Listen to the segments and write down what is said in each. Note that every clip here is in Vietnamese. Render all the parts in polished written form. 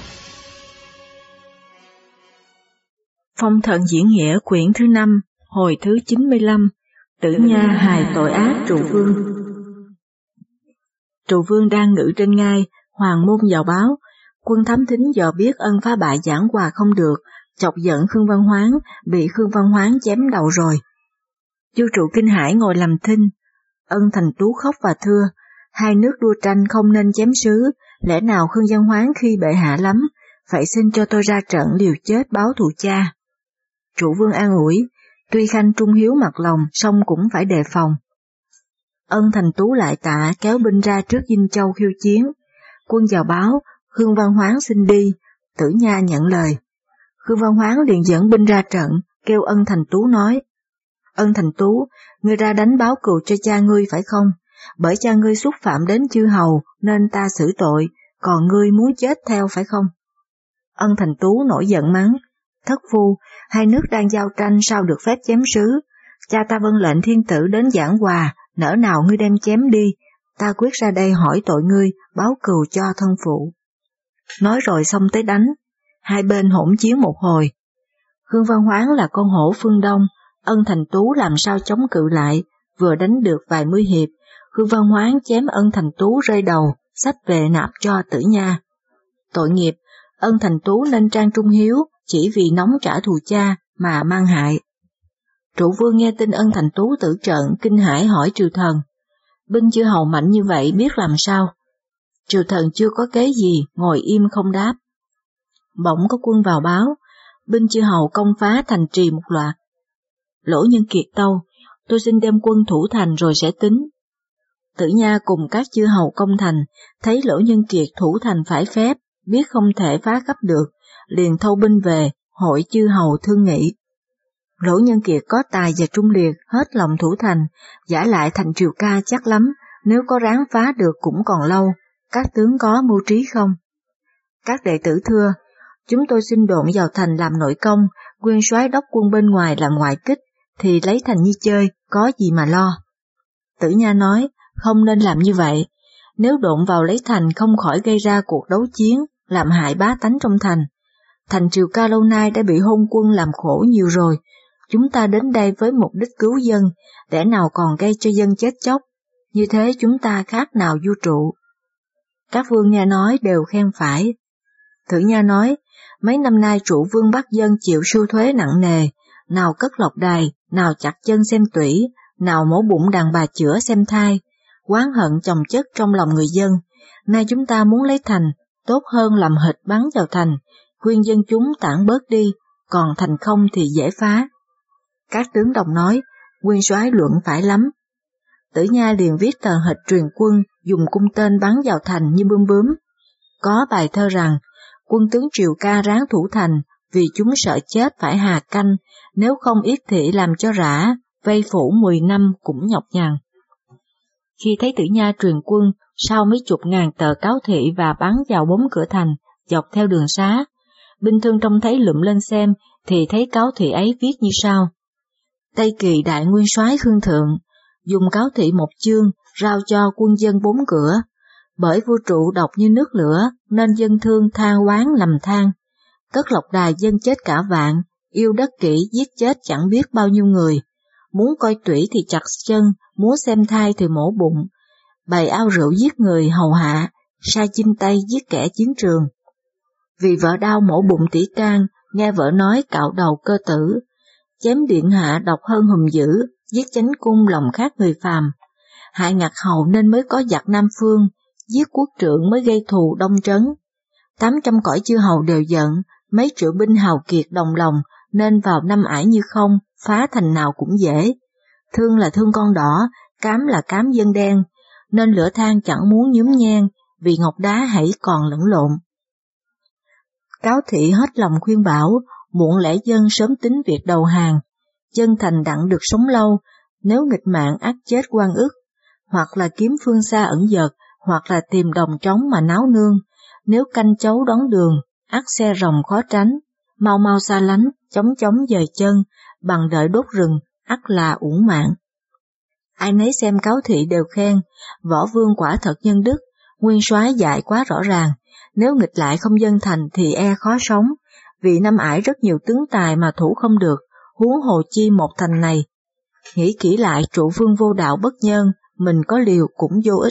Phong Thần Diễn Nghĩa quyển thứ 5, hồi thứ 95, Tử Nha hài tội ác Trụ Vương. Trụ Vương đang ngự trên ngai, hoàng môn vào báo, quân thám thính dò biết ân phá bại giảng hòa không được, chọc giận Khương Văn Hoán, bị Khương Văn Hoán chém đầu rồi. Vua Trụ kinh hãi ngồi làm thinh, Ân Thành Tú khóc và thưa, hai nước đua tranh không nên chém sứ, lẽ nào Khương Văn Hoán khi bệ hạ lắm, phải xin cho tôi ra trận liều chết báo thù cha. Trụ Vương an ủi, tuy Khanh trung hiếu mặt lòng, song cũng phải đề phòng. Ân Thành Tú lại tạ kéo binh ra trước Dinh Châu khiêu chiến. Quân vào báo, Khương Văn Hoán xin đi, Tử Nha nhận lời. Khương Văn Hoán liền dẫn binh ra trận, kêu Ân Thành Tú nói, Ân Thành Tú, ngươi ra đánh báo cừu cho cha ngươi phải không? Bởi cha ngươi xúc phạm đến chư hầu nên ta xử tội, còn ngươi muốn chết theo phải không? Ân Thành Tú nổi giận mắng, thất phu, hai nước đang giao tranh sao được phép chém sứ, cha ta vâng lệnh thiên tử đến giảng hòa, nỡ nào ngươi đem chém đi, ta quyết ra đây hỏi tội ngươi, báo cừu cho thân phụ. Nói rồi xong tới đánh, hai bên hỗn chiến một hồi. Khương Văn Hoán là con hổ phương Đông, Ân Thành Tú làm sao chống cự lại, vừa đánh được vài mươi hiệp, Khương Văn Hoán chém Ân Thành Tú rơi đầu, xách về nạp cho Tử Nha. Tội nghiệp, Ân Thành Tú nên trang trung hiếu, chỉ vì nóng trả thù cha mà mang hại. Trụ Vương nghe tin Ân Thành Tú tử trận, kinh hãi hỏi triều thần, binh chư hầu mạnh như vậy biết làm sao? Triều thần chưa có kế gì, ngồi im không đáp. Bỗng có quân vào báo, binh chư hầu công phá thành trì một loạt. Lỗ Nhân Kiệt tâu, tôi xin đem quân thủ thành rồi sẽ tính. Tử Nha cùng các chư hầu công thành, thấy Lỗ Nhân Kiệt thủ thành phải phép, biết không thể phá khắp được, liền thâu binh về, hội chư hầu thương nghị. Lỗ Nhân Kiệt có tài và trung liệt, hết lòng thủ thành, giả lại thành Triều Ca chắc lắm, nếu có ráng phá được cũng còn lâu, các tướng có mưu trí không? Các đệ tử thưa, chúng tôi xin độn vào thành làm nội công, nguyên soái đốc quân bên ngoài làm ngoại kích, thì lấy thành như chơi, có gì mà lo. Tử Nha nói, không nên làm như vậy, nếu độn vào lấy thành không khỏi gây ra cuộc đấu chiến, làm hại bá tánh trong thành. Thành Triều Ca lâu nay đã bị hôn quân làm khổ nhiều rồi, chúng ta đến đây với mục đích cứu dân, để nào còn gây cho dân chết chóc, như thế chúng ta khác nào vua Trụ. Các vương nghe nói đều khen phải. Tử Nha nói, mấy năm nay Trụ Vương bắt dân chịu sưu thuế nặng nề, nào cất lộc đài, nào chặt chân xem tủy, nào mổ bụng đàn bà chữa xem thai, oán hận chồng chất trong lòng người dân. Nay chúng ta muốn lấy thành, tốt hơn làm hịch bắn vào thành, khuyên dân chúng tản bớt đi, còn thành không thì dễ phá. Các tướng đồng nói, nguyên soái luận phải lắm. Tử Nha liền viết tờ hịch truyền quân, dùng cung tên bắn vào thành như bươm bướm. Có bài thơ rằng, quân tướng Triều Ca ráng thủ thành, vì chúng sợ chết phải hà canh, nếu không yết thị làm cho rã, vây phủ 10 năm cũng nhọc nhằn. Khi thấy Tử Nha truyền quân, sau mấy chục ngàn tờ cáo thị và bắn vào 4 cửa thành, dọc theo đường xá, binh thương trông thấy lụm lên xem, thì thấy cáo thị ấy viết như sau. Tây Kỳ đại nguyên soái Khương Thượng, dùng cáo thị một chương, rao cho quân dân 4 cửa, bởi vua Trụ độc như nước lửa, nên dân thương tha oán lầm than. Cất lộc đài dân chết cả vạn, yêu đất kỹ giết chết chẳng biết bao nhiêu người. Muốn coi tủy thì chặt chân, muốn xem thai thì mổ bụng. Bày ao rượu giết người hầu hạ, sai chinh tây giết kẻ chiến trường. Vì vợ đau mổ bụng tỷ can, nghe vợ nói cạo đầu cơ tử. Chém điện hạ độc hơn hùm dữ, giết chánh cung lòng khác người phàm. Hại ngặt hầu nên mới có giặc Nam Phương, giết quốc trượng mới gây thù Đông Trấn. 800 cõi chư hầu đều giận, mấy triệu binh hào kiệt đồng lòng, nên vào năm ải như không, phá thành nào cũng dễ. Thương là thương con đỏ, cám là cám dân đen, nên lửa than chẳng muốn nhúm nhang, vì ngọc đá hãy còn lẫn lộn. Cáo thị hết lòng khuyên bảo, muộn lẽ dân sớm tính việc đầu hàng, dân thành đặng được sống lâu, nếu nghịch mạng ác chết oan ức, hoặc là kiếm phương xa ẩn dật, hoặc là tìm đồng trống mà náo nương, nếu canh chấu đón đường, ắt xe rồng khó tránh, mau mau xa lánh, chống dời chân, bằng đợi đốt rừng, ắt là uổng mạng. Ai nấy xem cáo thị đều khen, võ vương quả thật nhân đức, nguyên soái dạy quá rõ ràng, Nếu nghịch lại không dâng thành thì e khó sống, vì năm ải rất nhiều tướng tài mà thủ không được, huống hồ chi một thành này. Nghĩ kỹ lại trụ vương vô đạo bất nhân, mình có liều cũng vô ích.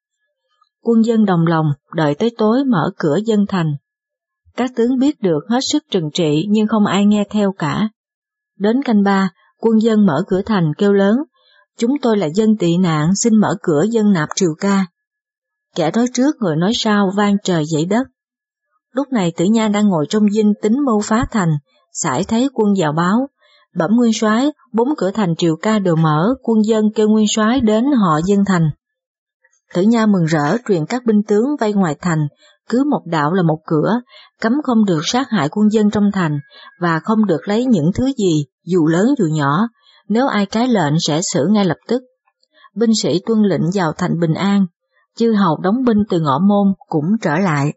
Quân dân đồng lòng, đợi tới tối mở cửa dâng thành. Các tướng biết được hết sức trừng trị nhưng không ai nghe theo cả. Đến canh ba, quân dân mở cửa thành kêu lớn, chúng tôi là dân tị nạn xin mở cửa dân nạp triều ca. Kẻ nói trước người nói sau vang trời dậy đất. Lúc này Tử Nha đang ngồi trong dinh tính mưu phá thành, sải thấy quân vào báo, bẩm nguyên soái, 4 cửa thành triều ca đều mở, quân dân kêu nguyên soái đến họ dân thành. Tử Nha mừng rỡ truyền các binh tướng vây ngoài thành, cứ một đạo là một cửa, cấm không được sát hại quân dân trong thành và không được lấy những thứ gì, dù lớn dù nhỏ, nếu ai trái lệnh sẽ xử ngay lập tức. Binh sĩ tuân lệnh vào thành bình an, chư hầu đóng binh từ Ngọ Môn cũng trở lại.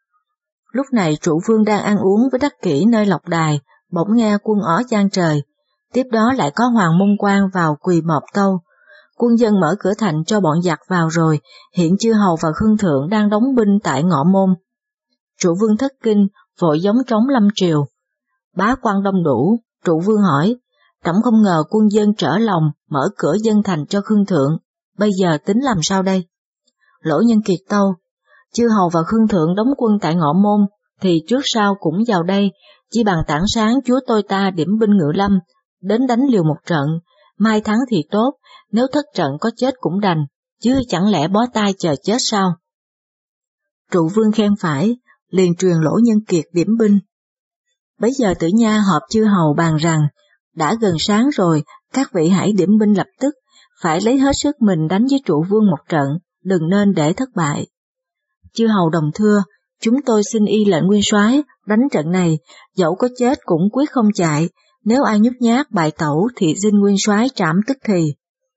Lúc này trụ vương đang ăn uống với Đắc Kỷ nơi lộc đài, bỗng nghe quân ó chan trời, tiếp đó lại có Hoàng Môn Quan vào quỳ mọp tâu. Quân dân mở cửa thành cho bọn giặc vào rồi, hiện chư hầu và khương thượng đang đóng binh tại Ngọ Môn. Trụ vương thất kinh, vội gióng trống lâm triều. Bá quan đông đủ, trụ vương hỏi, trẫm không ngờ quân dân trở lòng mở cửa dân thành cho khương thượng, bây giờ tính làm sao đây? Lỗ Nhân Kiệt tâu, chư hầu và khương thượng đóng quân tại Ngọ Môn, thì trước sau cũng vào đây, chỉ bằng tảng sáng chúa tôi ta điểm binh Ngự Lâm, đến đánh liều một trận, mai thắng thì tốt, nếu thất trận có chết cũng đành, chứ chẳng lẽ bó tay chờ chết sao? Trụ vương khen phải, liền truyền Lỗ Nhân Kiệt điểm binh. Bấy giờ Tử Nha họp chư hầu bàn rằng, đã gần sáng rồi, các vị hãy điểm binh lập tức, phải lấy hết sức mình đánh với trụ vương một trận, đừng nên để thất bại. Chư hầu đồng thưa, chúng tôi xin y lệnh nguyên soái đánh trận này, dẫu có chết cũng quyết không chạy, nếu ai nhút nhát bại tẩu thì xin nguyên soái trảm tức thì.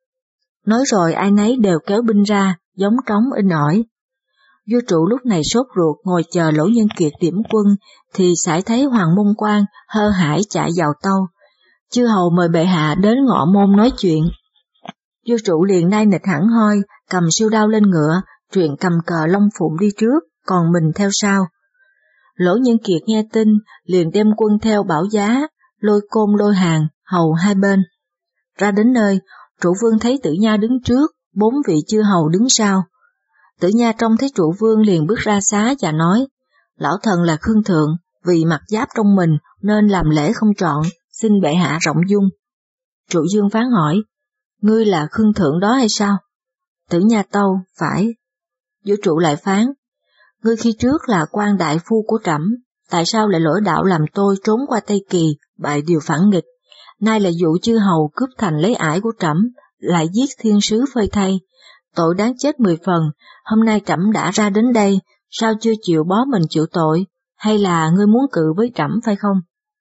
Nói rồi ai nấy đều kéo binh ra, giống trống in ỏi. Vua trụ lúc này sốt ruột ngồi chờ Lỗ Nhân Kiệt điểm quân, thì sải thấy Hoàng Môn Quan hơ hải chạy vào tâu. Chư hầu mời bệ hạ đến Ngọ Môn nói chuyện. Vua trụ liền nay nịch hẳn hoi, cầm siêu đao lên ngựa, truyền cầm cờ Long Phụng đi trước, còn mình theo sau. Lỗ Nhân Kiệt nghe tin, liền đem quân theo Bảo Giá, Lôi Côn Lôi Hàng, hầu hai bên. Ra đến nơi, trụ vương thấy Tử Nha đứng trước, 4 vị chư hầu đứng sau. Tử Nha trông thấy trụ vương liền bước ra xá và nói, lão thần là khương thượng, vì mặc giáp trong mình nên làm lễ không trọn, xin bệ hạ rộng dung. Trụ vương phán hỏi, ngươi là khương thượng đó hay sao? Tử Nha tâu, phải. Vua trụ lại phán, ngươi khi trước là quan đại phu của trẫm, tại sao lại lỗi đạo làm tôi trốn qua Tây Kỳ, bại điều phản nghịch, nay là dụ chư hầu cướp thành lấy ải của trẫm, lại giết thiên sứ phơi thay, tội đáng chết 10 phần, hôm nay trẫm đã ra đến đây, sao chưa chịu bó mình chịu tội, hay là ngươi muốn cự với trẫm phải không?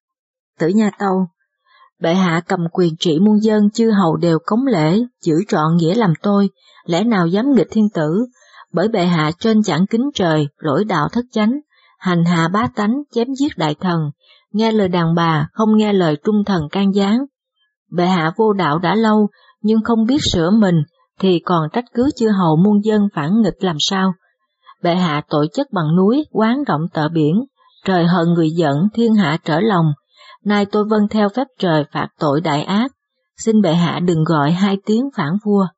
Tử Nha tâu, bệ hạ cầm quyền trị muôn dân chư hầu đều cống lễ, giữ trọn nghĩa làm tôi, lẽ nào dám nghịch thiên tử, bởi bệ hạ trên chẳng kính trời, lỗi đạo thất chánh, hành hạ bá tánh, chém giết đại thần, nghe lời đàn bà, không nghe lời trung thần can gián. Bệ hạ vô đạo đã lâu, nhưng không biết sửa mình, thì còn trách cứ chư hầu muôn dân phản nghịch làm sao? Bệ hạ tội chất bằng núi, quán rộng tợ biển, trời hận người giận, thiên hạ trở lòng. Nay tôi vâng theo phép trời phạt tội đại ác, xin bệ hạ đừng gọi 2 tiếng phản vua.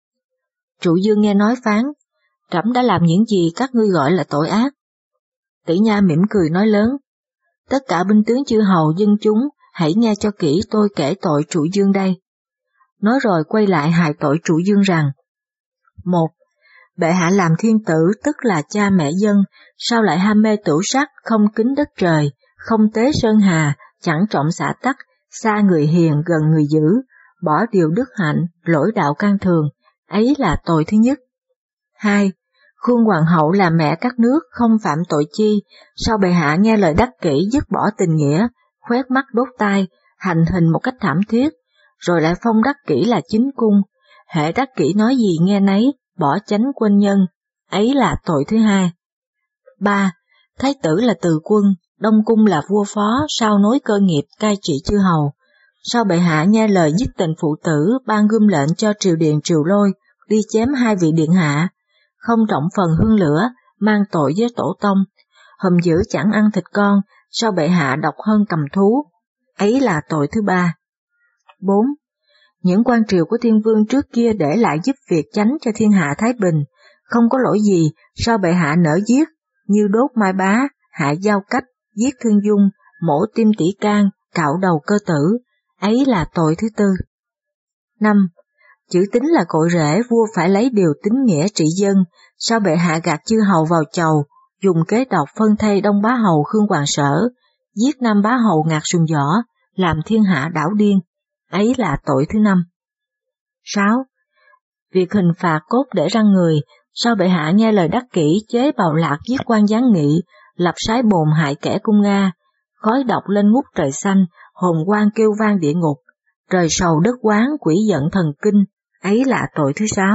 Trụ vương nghe nói phán, trẫm đã làm những gì các ngươi gọi là tội ác? Tử Nha mỉm cười nói lớn, tất cả binh tướng chư hầu dân chúng, hãy nghe cho kỹ tôi kể tội trụ vương đây. Nói rồi quay lại hài tội trụ vương rằng, 1. Bệ hạ làm thiên tử tức là cha mẹ dân, sao lại ham mê tửu sắc, không kính đất trời, không tế sơn hà, chẳng trọng xã tắc, xa người hiền gần người dữ, bỏ điều đức hạnh, lỗi đạo can thường, ấy là tội thứ nhất. 2. Khương hoàng hậu là mẹ các nước, không phạm tội chi, sao bệ hạ nghe lời Đắc Kỷ dứt bỏ tình nghĩa, khoét mắt đốt tai, hành hình một cách thảm thiết, rồi lại phong Đắc Kỷ là chính cung, hễ Đắc Kỷ nói gì nghe nấy, bỏ chánh quên nhân, ấy là tội thứ hai. 3. Thái tử là từ quân, Đông cung là vua phó, sao nối cơ nghiệp cai trị chư hầu, sao bệ hạ nghe lời dứt tình phụ tử, ban gươm lệnh cho triều điện Triều Lôi, đi chém 2 vị điện hạ, không trọng phần hương lửa, mang tội với tổ tông, hùm dữ chẳng ăn thịt con, sao bệ hạ độc hơn cầm thú, ấy là tội thứ ba. 4. Những quan triều của thiên vương trước kia để lại giúp việc chánh cho thiên hạ thái bình, không có lỗi gì, sao bệ hạ nỡ giết, như đốt Mai Bá, hạ Giao Cách, giết Thương Dung, mổ tim Tỷ Can, cạo đầu Cơ Tử, ấy là tội thứ tư. 5. Chữ Tính là cội rễ, vua phải lấy điều tín nghĩa trị dân, sao bệ hạ gạt chư hầu vào chầu, dùng kế độc phân thây Đông Bá Hầu Khương Hoàng Sở, giết Nam Bá Hầu Ngạc Sùng Võ, làm thiên hạ đảo điên, ấy là tội thứ 5. 6. Việc hình phạt cốt để răng người, sao bệ hạ nghe lời Đắc Kỷ chế bào lạc giết quan gián nghị, lập sái bồn hại kẻ cung Nga, khói độc lên ngút trời xanh, hồn quan kêu vang địa ngục, trời sầu đất quán quỷ giận thần kinh, ấy là tội thứ 6.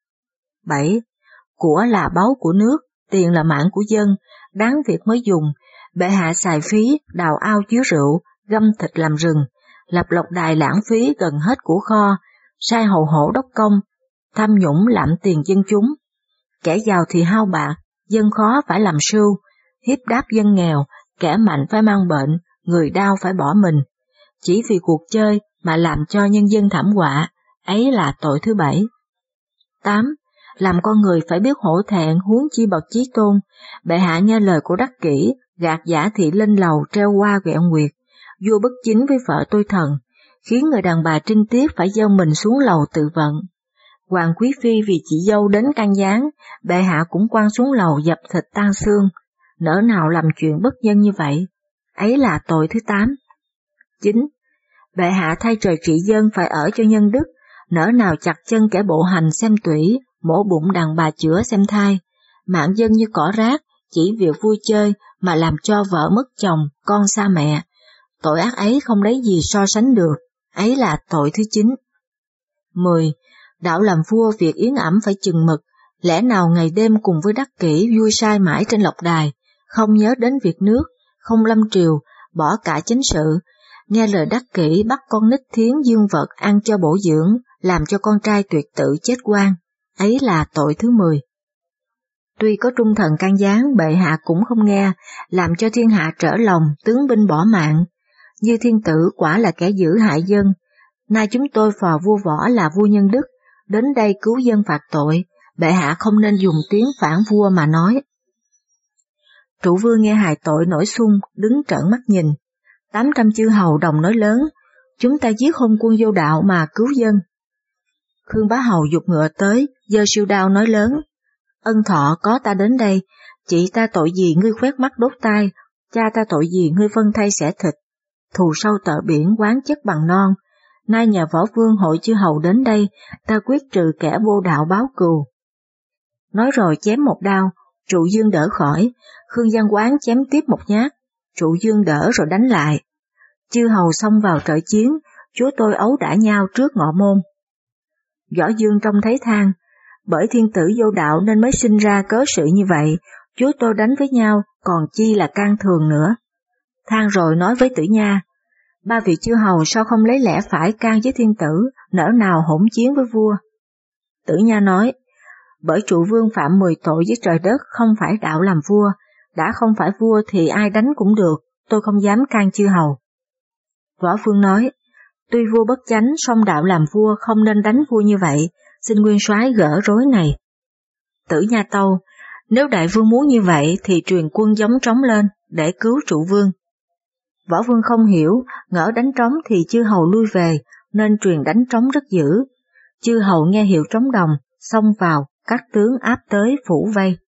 7. Của là báu của nước, tiền là mạng của dân, đáng việc mới dùng, bệ hạ xài phí, đào ao chứa rượu, găm thịt làm rừng, lập lộc đài lãng phí gần hết của kho, sai hầu hổ đốc công, tham nhũng lạm tiền dân chúng. Kẻ giàu thì hao bạc, dân khó phải làm sưu, hiếp đáp dân nghèo, kẻ mạnh phải mang bệnh, người đau phải bỏ mình. Chỉ vì cuộc chơi mà làm cho nhân dân thảm họa, ấy là tội thứ 7. 8. Làm con người phải biết hổ thẹn, huống chi bậc chí tôn, bệ hạ nghe lời của Đắc Kỷ, gạt Giả Thị lên lầu treo hoa ghẹo nguyệt, vua bất chính với vợ tôi thần, khiến người đàn bà trinh tiết phải gieo mình xuống lầu tự vận. Hoàng quý phi vì chị dâu đến can gián, bệ hạ cũng quăng xuống lầu dập thịt tan xương, nỡ nào làm chuyện bất nhân như vậy, ấy là tội thứ 8. 9. Bệ hạ thay trời trị dân phải ở cho nhân đức, nỡ nào chặt chân kẻ bộ hành xem tủy, mổ bụng đàn bà chữa xem thai, mạng dân như cỏ rác, chỉ việc vui chơi mà làm cho vợ mất chồng, con xa mẹ. Tội ác ấy không lấy gì so sánh được, ấy là tội thứ 9. 10. Đạo làm vua việc yến ẩm phải chừng mực, lẽ nào ngày đêm cùng với Đắc Kỷ vui sai mãi trên lộc đài, không nhớ đến việc nước, không lâm triều, bỏ cả chính sự, nghe lời Đắc Kỷ bắt con nít thiến dương vật ăn cho bổ dưỡng, làm cho con trai tuyệt tự chết oan, ấy là tội thứ 10. Tuy có trung thần can gián, bệ hạ cũng không nghe, làm cho thiên hạ trở lòng, tướng binh bỏ mạng. Như Thiên Tử quả là kẻ dữ hại dân, nay chúng tôi phò vua Võ là vua nhân đức, đến đây cứu dân phạt tội, bệ hạ không nên dùng tiếng phản vua mà nói. Trụ vương nghe hài tội nổi xung, đứng trợn mắt nhìn. 800 chư hầu đồng nói lớn, chúng ta giết hôn quân vô đạo mà cứu dân. Khương Bá Hầu giục ngựa tới, giơ siêu đao nói lớn, ân thọ có ta đến đây, chị ta tội gì ngươi khoét mắt đốt tai, cha ta tội gì ngươi phân thây xẻ thịt, thù sâu tợ biển quán chất bằng non, nay nhà Võ Vương hội chư hầu đến đây, ta quyết trừ kẻ vô đạo báo cừu. Nói rồi chém một đao, Trụ Dương đỡ khỏi, Khương Văn Quán chém tiếp một nhát, Trụ Dương đỡ rồi đánh lại. Chư hầu xông vào trợ chiến, chúa tôi ấu đả nhau trước ngọ môn. Võ Dương trông thấy than, bởi thiên tử vô đạo nên mới sinh ra cớ sự như vậy, chúa tôi đánh với nhau còn chi là can thường nữa. Than rồi nói với Tử Nha, ba vị chư hầu sao không lấy lẽ phải can với thiên tử, nỡ nào hỗn chiến với vua. Tử Nha nói, bởi Trụ Vương phạm 10 tội với trời đất không phải đạo làm vua, đã không phải vua thì ai đánh cũng được, tôi không dám can chư hầu. Võ Vương nói, tuy vua bất chánh song đạo làm vua không nên đánh vua như vậy, xin nguyên soái gỡ rối này. Tử Nha tâu, nếu đại vương muốn như vậy thì truyền quân giống trống lên để cứu Trụ Vương. Võ Vương không hiểu, ngỡ đánh trống thì chư hầu lui về, nên truyền đánh trống rất dữ. Chư hầu nghe hiệu trống đồng, xông vào, các tướng áp tới phủ vây.